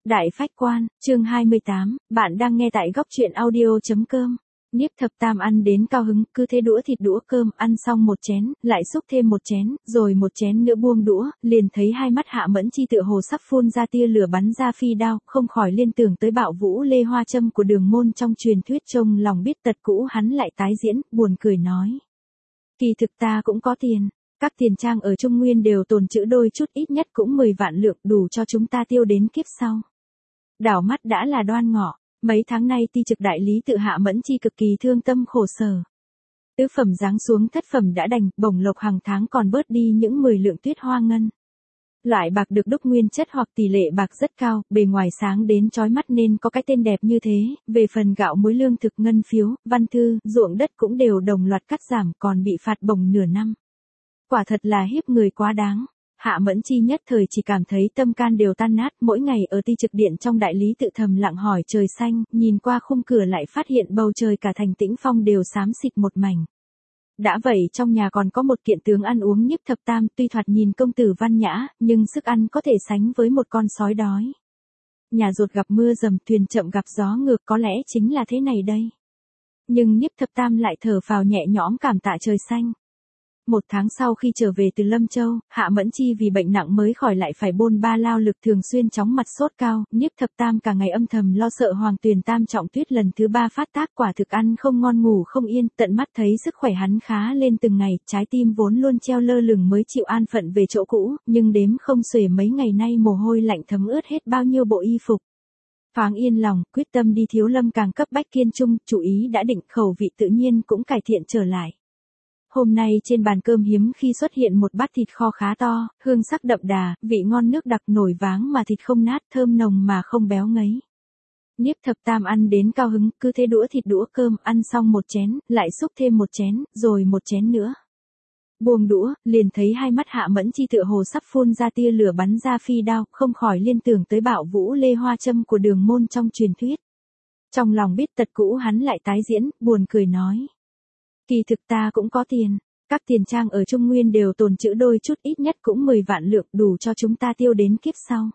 Đại Phách Quan, chương 28, bạn đang nghe tại góc truyện audio.com. Niếp Thập Tam ăn đến cao hứng, cứ thế đũa thịt đũa cơm, ăn xong một chén, lại xúc thêm một chén, rồi một chén nữa buông đũa, liền thấy hai mắt Hạ Mẫn Chi tựa hồ sắp phun ra tia lửa bắn ra phi đao, không khỏi liên tưởng tới bạo vũ Lê Hoa Châm của Đường Môn trong truyền thuyết, trong lòng biết tật cũ hắn lại tái diễn, buồn cười nói. Kỳ thực ta cũng có tiền. Các tiền trang ở Trung Nguyên đều tồn trữ đôi chút, ít nhất cũng 10 vạn lượng, đủ cho chúng ta tiêu đến kiếp sau. Đảo mắt đã là Đoan Ngọ, mấy tháng nay ti trực đại lý tự Hạ Mẫn Chi cực kỳ thương tâm khổ sở. Tứ phẩm giáng xuống thất phẩm đã đành, bổng lộc hàng tháng còn bớt đi những 10 lượng tuyết hoa ngân. Loại bạc được đúc nguyên chất hoặc tỷ lệ bạc rất cao, bề ngoài sáng đến chói mắt nên có cái tên đẹp như thế, về phần gạo muối lương thực ngân phiếu, văn thư, ruộng đất cũng đều đồng loạt cắt giảm, còn bị phạt bổng nửa năm. Quả thật là hiếp người quá đáng. Hạ Mẫn Chi nhất thời chỉ cảm thấy tâm can đều tan nát, mỗi ngày ở ti trực điện trong đại lý tự thầm lặng hỏi trời xanh, nhìn qua khung cửa lại phát hiện bầu trời cả thành Tĩnh Phong đều xám xịt một mảnh. Đã vậy trong nhà còn có một kiện tướng ăn uống Niếp Thập Tam, tuy thoạt nhìn công tử văn nhã, nhưng sức ăn có thể sánh với một con sói đói. Nhà rột gặp mưa dầm, thuyền chậm gặp gió ngược, có lẽ chính là thế này đây. Nhưng Niếp Thập Tam lại thở phào nhẹ nhõm cảm tạ trời xanh. Một tháng sau khi trở về từ Lâm Châu, Hạ Mẫn Chi vì bệnh nặng mới khỏi lại phải bôn ba lao lực, thường xuyên chóng mặt sốt cao, Niếp Thập Tam cả ngày âm thầm lo sợ Hoàng Tuyền Tam trọng tuyết lần thứ 3 phát tác, quả thực ăn không ngon ngủ không yên, tận mắt thấy sức khỏe hắn khá lên từng ngày, trái tim vốn luôn treo lơ lửng mới chịu an phận về chỗ cũ, nhưng đếm không xuể mấy ngày nay mồ hôi lạnh thấm ướt hết bao nhiêu bộ y phục. Thoáng yên lòng, quyết tâm đi Thiếu Lâm càng cấp bách kiên trung, chủ ý đã định, khẩu vị tự nhiên cũng cải thiện trở lại. Hôm nay trên bàn cơm hiếm khi xuất hiện một bát thịt kho khá to, hương sắc đậm đà, vị ngon nước đặc, nổi váng mà thịt không nát, thơm nồng mà không béo ngấy. Niếp Thập Tam ăn đến cao hứng, cứ thế đũa thịt đũa cơm, ăn xong một chén, lại xúc thêm một chén, rồi một chén nữa. Buông đũa, liền thấy hai mắt Hạ Mẫn Chi tựa hồ sắp phun ra tia lửa bắn ra phi đao, không khỏi liên tưởng tới bạo vũ Lê Hoa Châm của Đường Môn trong truyền thuyết. Trong lòng biết tật cũ hắn lại tái diễn, buồn cười nói. Kỳ thực ta cũng có tiền. Các tiền trang ở Trung Nguyên đều tồn trữ đôi chút, ít nhất cũng 10 vạn lượng, đủ cho chúng ta tiêu đến kiếp sau.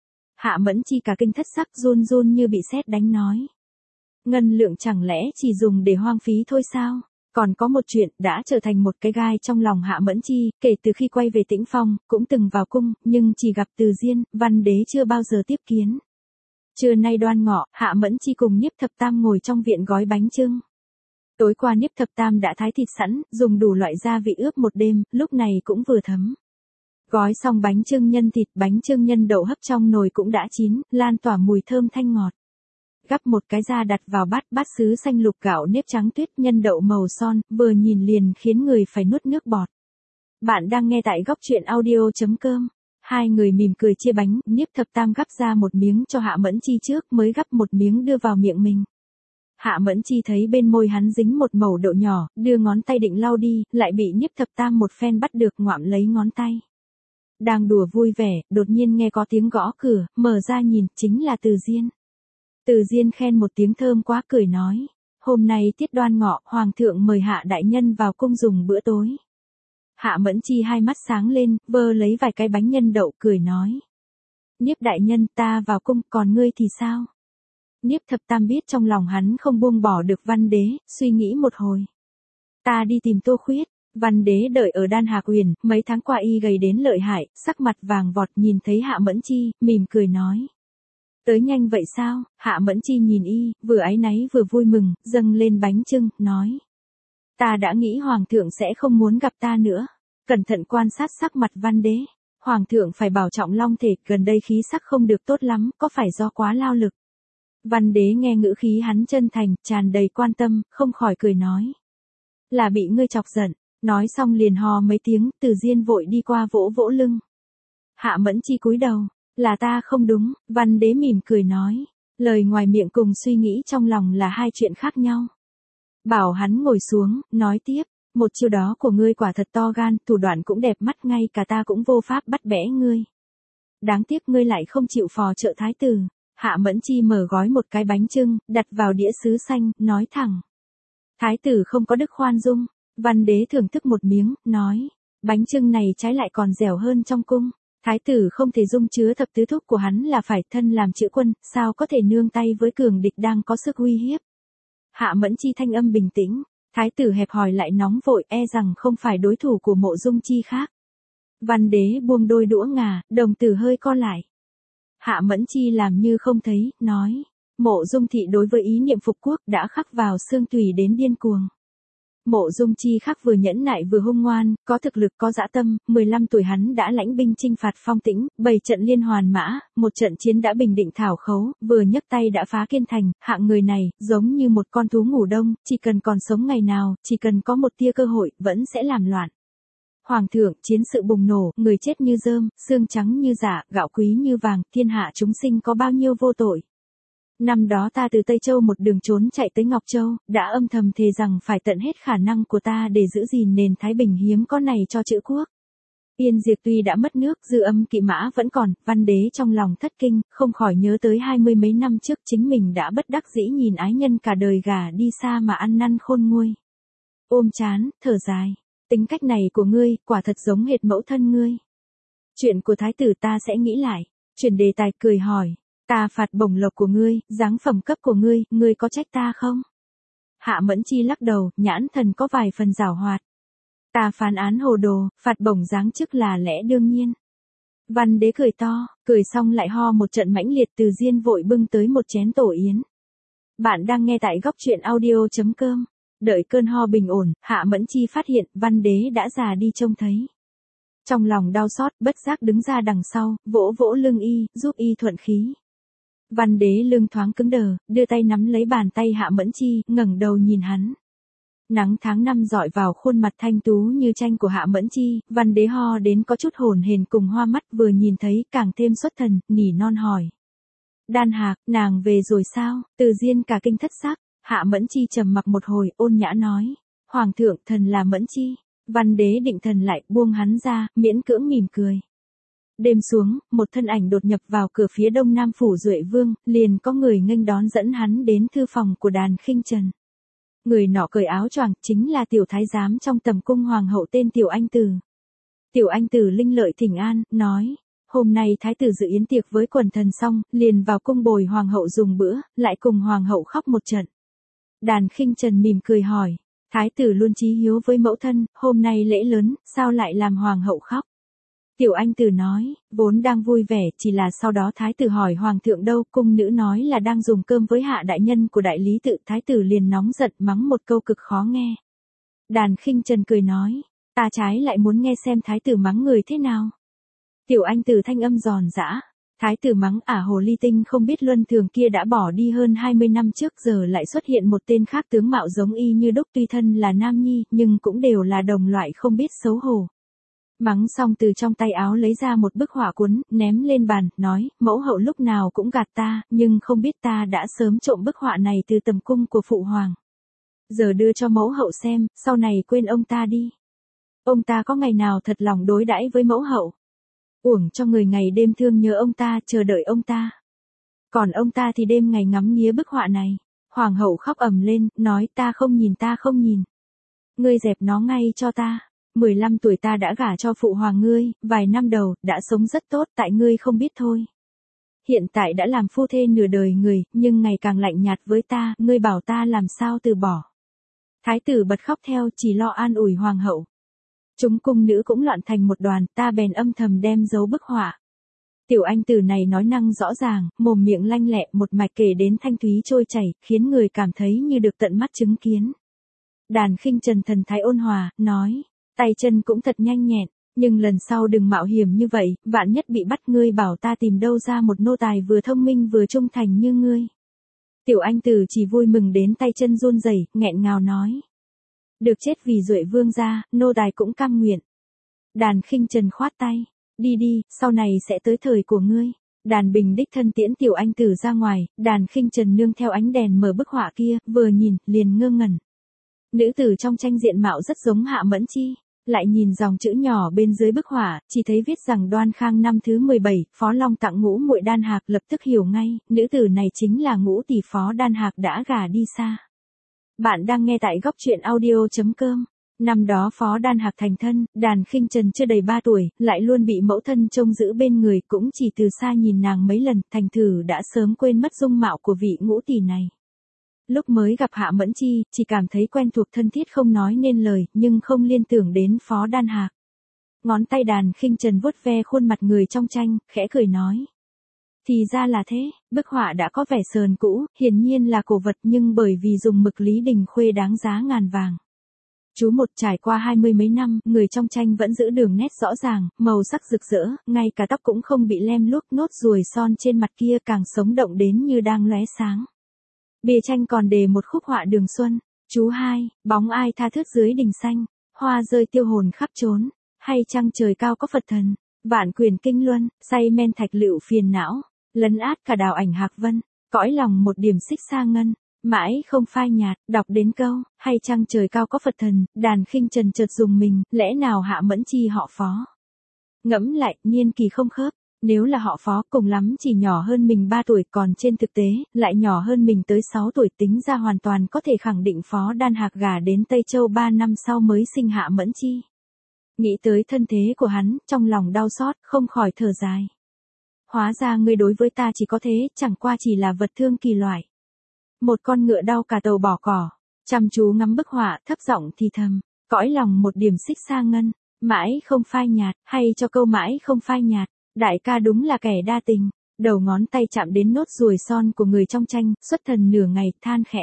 Hạ Mẫn Chi cả kinh thất sắc, run run như bị sét đánh nói. Ngân lượng chẳng lẽ chỉ dùng để hoang phí thôi sao? Còn có một chuyện đã trở thành một cái gai trong lòng Hạ Mẫn Chi, kể từ khi quay về Tĩnh Phong, cũng từng vào cung, nhưng chỉ gặp Từ Diên, Văn Đế chưa bao giờ tiếp kiến. Trưa nay Đoan Ngọ, Hạ Mẫn Chi cùng Niếp Thập Tam ngồi trong viện gói bánh chưng. Tối qua Niếp Thập Tam đã thái thịt sẵn, dùng đủ loại gia vị ướp một đêm, lúc này cũng vừa thấm. Gói xong bánh chưng nhân thịt, bánh chưng nhân đậu hấp trong nồi cũng đã chín, lan tỏa mùi thơm thanh ngọt. Gắp một cái ra đặt vào bát sứ xanh lục, gạo nếp trắng tuyết, nhân đậu màu son, vừa nhìn liền khiến người phải nuốt nước bọt. Bạn đang nghe tại góc truyện audio.com. Hai người mỉm cười chia bánh, Niếp Thập Tam gắp ra một miếng cho Hạ Mẫn Chi trước, mới gắp một miếng đưa vào miệng mình. Hạ Mẫn Chi thấy bên môi hắn dính một mẩu đậu nhỏ, đưa ngón tay định lau đi, lại bị Niếp Thập Tam một phen bắt được, ngoạm lấy ngón tay. Đang đùa vui vẻ, đột nhiên nghe có tiếng gõ cửa, mở ra nhìn, chính là Từ Diên. Từ Diên khen một tiếng thơm quá, cười nói. Hôm nay tiết Đoan Ngọ, Hoàng thượng mời Hạ đại nhân vào cung dùng bữa tối. Hạ Mẫn Chi hai mắt sáng lên, vơ lấy vài cái bánh nhân đậu, cười nói. Niếp đại nhân, ta vào cung, còn ngươi thì sao? Niếp Thập Tam biết trong lòng hắn không buông bỏ được Văn Đế, suy nghĩ một hồi. Ta đi tìm Tô Khuyết. Văn Đế đợi ở Đan Hạc Huyền, mấy tháng qua y gầy đến lợi hại, sắc mặt vàng vọt, nhìn thấy Hạ Mẫn Chi, mỉm cười nói. Tới nhanh vậy sao? Hạ Mẫn Chi nhìn y, vừa áy náy vừa vui mừng, dâng lên bánh chưng, nói. Ta đã nghĩ Hoàng thượng sẽ không muốn gặp ta nữa. Cẩn thận quan sát sắc mặt Văn Đế. Hoàng thượng phải bảo trọng long thể, gần đây khí sắc không được tốt lắm, có phải do quá lao lực? Văn Đế nghe ngữ khí hắn chân thành, tràn đầy quan tâm, không khỏi cười nói. Là bị ngươi chọc giận. Nói xong liền hò mấy tiếng, Từ Diên vội đi qua vỗ vỗ lưng. Hạ Mẫn Chi cúi đầu. Là ta không đúng, Văn Đế mỉm cười nói. Lời ngoài miệng cùng suy nghĩ trong lòng là hai chuyện khác nhau. Bảo hắn ngồi xuống, nói tiếp. Một chiêu đó của ngươi quả thật to gan, thủ đoạn cũng đẹp mắt, ngay cả ta cũng vô pháp bắt bẽ ngươi. Đáng tiếc ngươi lại không chịu phò trợ thái tử. Hạ Mẫn Chi mở gói một cái bánh chưng, đặt vào đĩa sứ xanh, nói thẳng. Thái tử không có đức khoan dung. Văn Đế thưởng thức một miếng, nói. Bánh chưng này trái lại còn dẻo hơn trong cung. Thái tử không thể dung chứa thập tứ thúc của hắn là phải thân làm chữ quân, sao có thể nương tay với cường địch đang có sức uy hiếp. Hạ Mẫn Chi thanh âm bình tĩnh, thái tử hẹp hòi lại nóng vội rằng không phải đối thủ của Mộ Dung Chi khác. Văn đế buông đôi đũa ngà, đồng tử hơi co lại. Hạ Mẫn Chi làm như không thấy, nói, Mộ Dung thị đối với ý niệm phục quốc đã khắc vào xương tủy đến điên cuồng. Mộ Dung Chi khác vừa nhẫn nại vừa hung ngoan, có thực lực có dã tâm, 15 tuổi hắn đã lãnh binh chinh phạt Phong Tĩnh, 7 trận liên hoàn mã, một trận chiến đã bình định Thảo Khấu, vừa nhấc tay đã phá Kiên Thành, hạng người này, giống như một con thú ngủ đông, chỉ cần còn sống ngày nào, chỉ cần có một tia cơ hội, vẫn sẽ làm loạn. Hoàng thượng, chiến sự bùng nổ, người chết như rơm, xương trắng như giả, gạo quý như vàng, thiên hạ chúng sinh có bao nhiêu vô tội. Năm đó ta từ Tây Châu một đường trốn chạy tới Ngọc Châu, đã âm thầm thề rằng phải tận hết khả năng của ta để giữ gìn nền Thái Bình hiếm có này cho chữ quốc. Yên Diệt tuy đã mất nước, dư âm kỵ mã vẫn còn, văn đế trong lòng thất kinh, không khỏi nhớ tới 20 mấy năm trước chính mình đã bất đắc dĩ nhìn ái nhân cả đời gả đi xa mà ăn năn khôn nguôi. Ôm chán, thở dài, tính cách này của ngươi, quả thật giống hệt mẫu thân ngươi. Chuyện của thái tử ta sẽ nghĩ lại, chuyển đề tài cười hỏi. Ta phạt bổng lộc của ngươi, giáng phẩm cấp của ngươi có trách ta không? Hạ Mẫn Chi lắc đầu, nhãn thần có vài phần giảo hoạt. Ta phán án hồ đồ, phạt bổng giáng chức là lẽ đương nhiên. Văn đế cười to, cười xong lại ho một trận mãnh liệt, Từ Diên vội bưng tới một chén tổ yến. Bạn đang nghe tại góc truyện audio.com. Đợi cơn ho bình ổn, Hạ Mẫn Chi phát hiện văn đế đã già đi trông thấy. Trong lòng đau xót, bất giác đứng ra đằng sau, vỗ vỗ lưng y, giúp y thuận khí. Văn đế lưng thoáng cứng đờ, đưa tay nắm lấy bàn tay Hạ Mẫn Chi, ngẩng đầu nhìn hắn. Nắng tháng năm rọi vào khuôn mặt thanh tú như tranh của Hạ Mẫn Chi, văn đế ho đến có chút hồn hển cùng hoa mắt, vừa nhìn thấy càng thêm xuất thần, nỉ non hỏi. Đan Hạc, nàng về rồi sao? Từ Diên cả kinh thất sắc, Hạ Mẫn Chi trầm mặc một hồi, ôn nhã nói. Hoàng thượng, thần là Mẫn Chi. Văn đế định thần lại, buông hắn ra, miễn cưỡng mỉm cười. Đêm xuống, một thân ảnh đột nhập vào cửa phía đông nam phủ Duệ Vương, liền có người nghênh đón dẫn hắn đến thư phòng của Đàn Khinh Trần. Người nọ cởi áo choàng, chính là tiểu thái giám trong tầm cung hoàng hậu tên Tiểu Anh Tử. Tiểu Anh Tử linh lợi thỉnh an, nói, hôm nay thái tử dự yến tiệc với quần thần xong, liền vào cung bồi hoàng hậu dùng bữa, lại cùng hoàng hậu khóc một trận. Đàn Khinh Trần mỉm cười hỏi, thái tử luôn chí hiếu với mẫu thân, hôm nay lễ lớn, sao lại làm hoàng hậu khóc? Tiểu Anh Tử nói, vốn đang vui vẻ, chỉ là sau đó thái tử hỏi hoàng thượng đâu, cung nữ nói là đang dùng cơm với hạ đại nhân của đại lý tự, thái tử liền nóng giận mắng một câu cực khó nghe. Đàn Khinh Trần cười nói, ta trái lại muốn nghe xem thái tử mắng người thế nào. Tiểu Anh Tử thanh âm giòn giã, thái tử mắng hồ ly tinh không biết luân thường kia đã bỏ đi hơn 20 năm trước, giờ lại xuất hiện một tên khác tướng mạo giống y như đúc, tuy thân là nam nhi, nhưng cũng đều là đồng loại không biết xấu hổ. Mắng xong từ trong tay áo lấy ra một bức họa cuốn, ném lên bàn, nói, mẫu hậu lúc nào cũng gạt ta, nhưng không biết ta đã sớm trộm bức họa này từ tầm cung của phụ hoàng. Giờ đưa cho mẫu hậu xem, sau này quên ông ta đi. Ông ta có ngày nào thật lòng đối đãi với mẫu hậu. Uổng cho người ngày đêm thương nhớ ông ta, chờ đợi ông ta. Còn ông ta thì đêm ngày ngắm nghía bức họa này. Hoàng hậu khóc ầm lên, nói ta không nhìn. Ngươi dẹp nó ngay cho ta. 15 tuổi ta đã gả cho phụ hoàng ngươi, vài năm đầu, đã sống rất tốt, tại ngươi không biết thôi. Hiện tại đã làm phu thê nửa đời người, nhưng ngày càng lạnh nhạt với ta, ngươi bảo ta làm sao từ bỏ. Thái tử bật khóc theo, chỉ lo an ủi hoàng hậu. Chúng cung nữ cũng loạn thành một đoàn, ta bèn âm thầm đem giấu bức họa. Tiểu Anh Tử này nói năng rõ ràng, mồm miệng lanh lẹ, một mạch kể đến thanh thúy trôi chảy, khiến người cảm thấy như được tận mắt chứng kiến. Đàn Khinh Trần thần thái ôn hòa, nói, tay chân cũng thật nhanh nhẹn, nhưng lần sau đừng mạo hiểm như vậy, vạn nhất bị bắt, ngươi bảo ta tìm đâu ra một nô tài vừa thông minh vừa trung thành như ngươi. Tiểu Anh Tử chỉ vui mừng đến tay chân run rẩy, nghẹn ngào nói. Được chết vì Duệ Vương gia, nô tài cũng cam nguyện. Đàn Khinh Trần khoát tay, đi đi, sau này sẽ tới thời của ngươi. Đàn Bình đích thân tiễn Tiểu Anh Tử ra ngoài, Đàn Khinh Trần nương theo ánh đèn mở bức họa kia, vừa nhìn, liền ngơ ngẩn. Nữ tử trong tranh diện mạo rất giống Hạ Mẫn Chi, lại nhìn dòng chữ nhỏ bên dưới bức họa, chỉ thấy viết rằng Đoan Khang năm thứ 17, Phó Long tặng Ngũ muội Đan Hạc, lập tức hiểu ngay, nữ tử này chính là Ngũ tỷ phó Đan Hạc đã gả đi xa. Bạn đang nghe tại góc truyện audio.com. Năm đó Phó Đan Hạc thành thân, Đàn Khinh Trần chưa đầy 3 tuổi, lại luôn bị mẫu thân trông giữ bên người, cũng chỉ từ xa nhìn nàng mấy lần, thành thử đã sớm quên mất dung mạo của vị ngũ tỷ này. Lúc mới gặp Hạ Mẫn Chi, chỉ cảm thấy quen thuộc thân thiết không nói nên lời, nhưng không liên tưởng đến Phó Đan Hạc. Ngón tay Đàn Khinh Trần vuốt ve khuôn mặt người trong tranh, khẽ cười nói. Thì ra là thế, bức họa đã có vẻ sờn cũ, hiển nhiên là cổ vật nhưng bởi vì dùng mực Lý Đình Khuê đáng giá ngàn vàng. Chú một trải qua 20 mấy năm, người trong tranh vẫn giữ đường nét rõ ràng, màu sắc rực rỡ, ngay cả tóc cũng không bị lem luốc, nốt ruồi son trên mặt kia càng sống động đến như đang lóe sáng. Bìa tranh còn đề một khúc họa Đường Xuân, chú hai, bóng ai tha thướt dưới đình xanh, hoa rơi tiêu hồn khắp chốn, hay trăng trời cao có Phật thần, vạn quyền kinh luân, say men thạch lựu phiền não, lấn át cả đào ảnh hạc vân, cõi lòng một điểm xích xa ngân. Mãi không phai nhạt, đọc đến câu, hay trăng trời cao có Phật thần, Đàn Khinh Trần chợt dùng mình, lẽ nào Hạ Mẫn Chi họ Phó. Ngẫm lại, niên kỳ không khớp, nếu là họ Phó cùng lắm chỉ nhỏ hơn mình 3 tuổi, còn trên thực tế, lại nhỏ hơn mình tới 6 tuổi, tính ra hoàn toàn có thể khẳng định Phó Đan Hạc gả đến Tây Châu 3 năm sau mới sinh Hạ Mẫn Chi. Nghĩ tới thân thế của hắn, trong lòng đau xót, không khỏi thở dài. Hóa ra ngươi đối với ta chỉ có thế, chẳng qua chỉ là vật thương kỳ loại. Một con ngựa đau cả tàu bỏ cỏ, chăm chú ngắm bức họa, thấp giọng thì thầm, cõi lòng một điểm xích xa ngân, mãi không phai nhạt, hay cho câu mãi không phai nhạt, đại ca đúng là kẻ đa tình. Đầu ngón tay chạm đến nốt ruồi son của người trong tranh, xuất thần nửa ngày, than khẽ.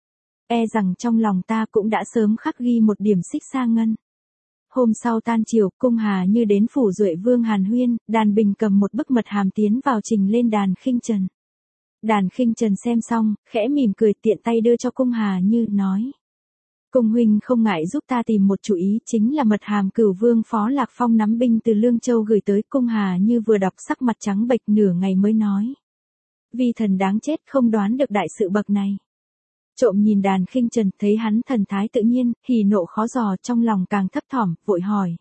E rằng trong lòng ta cũng đã sớm khắc ghi một điểm xích xa ngân. Hôm sau tan chiều, Cung Hà Như đến phủ Duệ Vương hàn huyên, Đàn Bình cầm một bức mật hàm tiến vào trình lên Đàn Khinh Trần. Đàn Khinh Trần xem xong, khẽ mỉm cười, tiện tay đưa cho Cung Hà Như, nói. Cung huynh không ngại giúp ta tìm một chủ ý, chính là mật hàm Cửu Vương Phó Lạc Phong nắm binh từ Lương Châu gửi tới. Cung Hà Như vừa đọc sắc mặt trắng bệch, nửa ngày mới nói. Vi thần đáng chết, không đoán được đại sự bậc này. Trộm nhìn Đàn Khinh Trần, thấy hắn thần thái tự nhiên, hỉ nộ khó dò, trong lòng càng thấp thỏm, vội hỏi.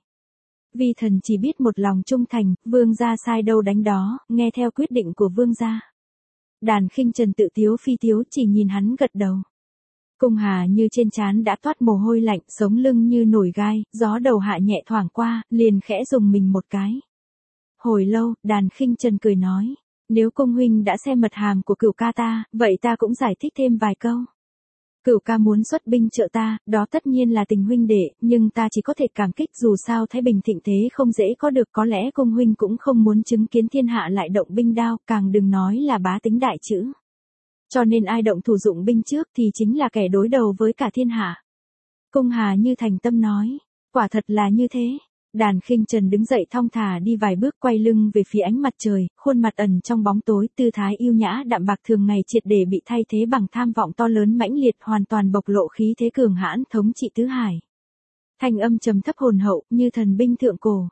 Vi thần chỉ biết một lòng trung thành, vương gia sai đâu đánh đó, nghe theo quyết định của vương gia. Đàn Khinh Trần tự tiếu phi tiếu, chỉ nhìn hắn gật đầu. Cung Hà Như trên trán đã toát mồ hôi lạnh, sống lưng như nổi gai, gió đầu hạ nhẹ thoảng qua, liền khẽ dùng mình một cái. Hồi lâu, Đàn Khinh Trần cười nói, nếu cung huynh đã xem mật hàm của Cửu ca ta, vậy ta cũng giải thích thêm vài câu. Cửu ca muốn xuất binh trợ ta, đó tất nhiên là tình huynh đệ, nhưng ta chỉ có thể cảm kích, dù sao Thái Bình thịnh thế không dễ có được, có lẽ cung huynh cũng không muốn chứng kiến thiên hạ lại động binh đao, càng đừng nói là bá tính đại chữ. Cho nên ai động thủ dụng binh trước thì chính là kẻ đối đầu với cả thiên hạ. Cung Hà Như thành tâm nói, quả thật là như thế. Đàn Khinh Trần đứng dậy thong thả đi vài bước, quay lưng về phía ánh mặt trời, khuôn mặt ẩn trong bóng tối, tư thái yêu nhã đạm bạc thường ngày triệt để bị thay thế bằng tham vọng to lớn mãnh liệt, hoàn toàn bộc lộ khí thế cường hãn, thống trị tứ hải. Thanh âm trầm thấp hồn hậu, như thần binh thượng cổ.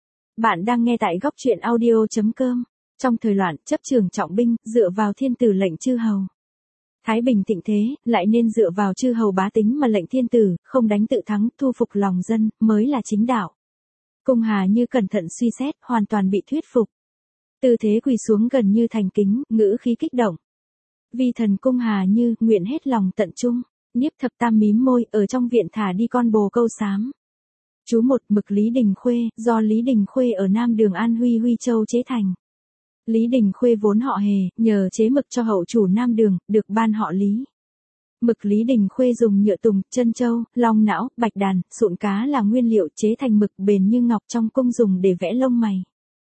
Bạn đang nghe tại goctruyện.audio.com. Trong thời loạn, chấp trường trọng binh, dựa vào thiên tử lệnh chư hầu. Thái Bình thịnh thế, lại nên dựa vào chư hầu bá tính mà lệnh thiên tử, không đánh tự thắng, thu phục lòng dân, mới là chính đạo. Cung Hà Như cẩn thận suy xét, hoàn toàn bị thuyết phục. Tư thế quỳ xuống gần như thành kính, ngữ khí kích động. Vi thần Cung Hà Như, nguyện hết lòng tận trung. Niếp Thập Tam mím môi, ở trong viện thả đi con bồ câu xám. Chú một, mực Lý Đình Khuê, do Lý Đình Khuê ở Nam Đường An Huy Huy Châu chế thành. Lý Đình Khuê vốn họ Hề, nhờ chế mực cho hậu chủ Nam Đường, được ban họ Lý. Mực Lý Đình Khuê dùng nhựa tùng, chân châu, long não, bạch đàn, sụn cá là nguyên liệu chế thành mực bền như ngọc, trong cung dùng để vẽ lông mày.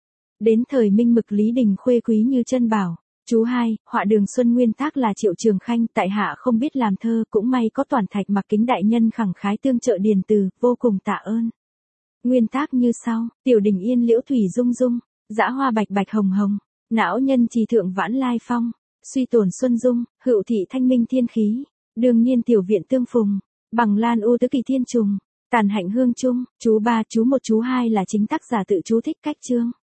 Đến thời Minh mực Lý Đình Khuê quý như chân bảo. Chú hai, họa Đường Xuân nguyên tác là Triệu Trường Khanh, tại hạ không biết làm thơ, cũng may có Toàn Thạch Mặc Kính đại nhân khẳng khái tương trợ điền từ, vô cùng tạ ơn. Nguyên tác như sau, tiểu đình yên liễu thủy dung dung, dã hoa bạch bạch hồng hồng, não nhân trì thượng vãn lai phong, suy tổn xuân dung, hữu thị thanh minh thiên khí, đường nhiên tiểu viện tương phùng, bằng lan u tứ kỳ thiên trùng, tàn hạnh hương trung. Chú ba, chú một, chú hai là chính tác giả tự chú thích cách chương.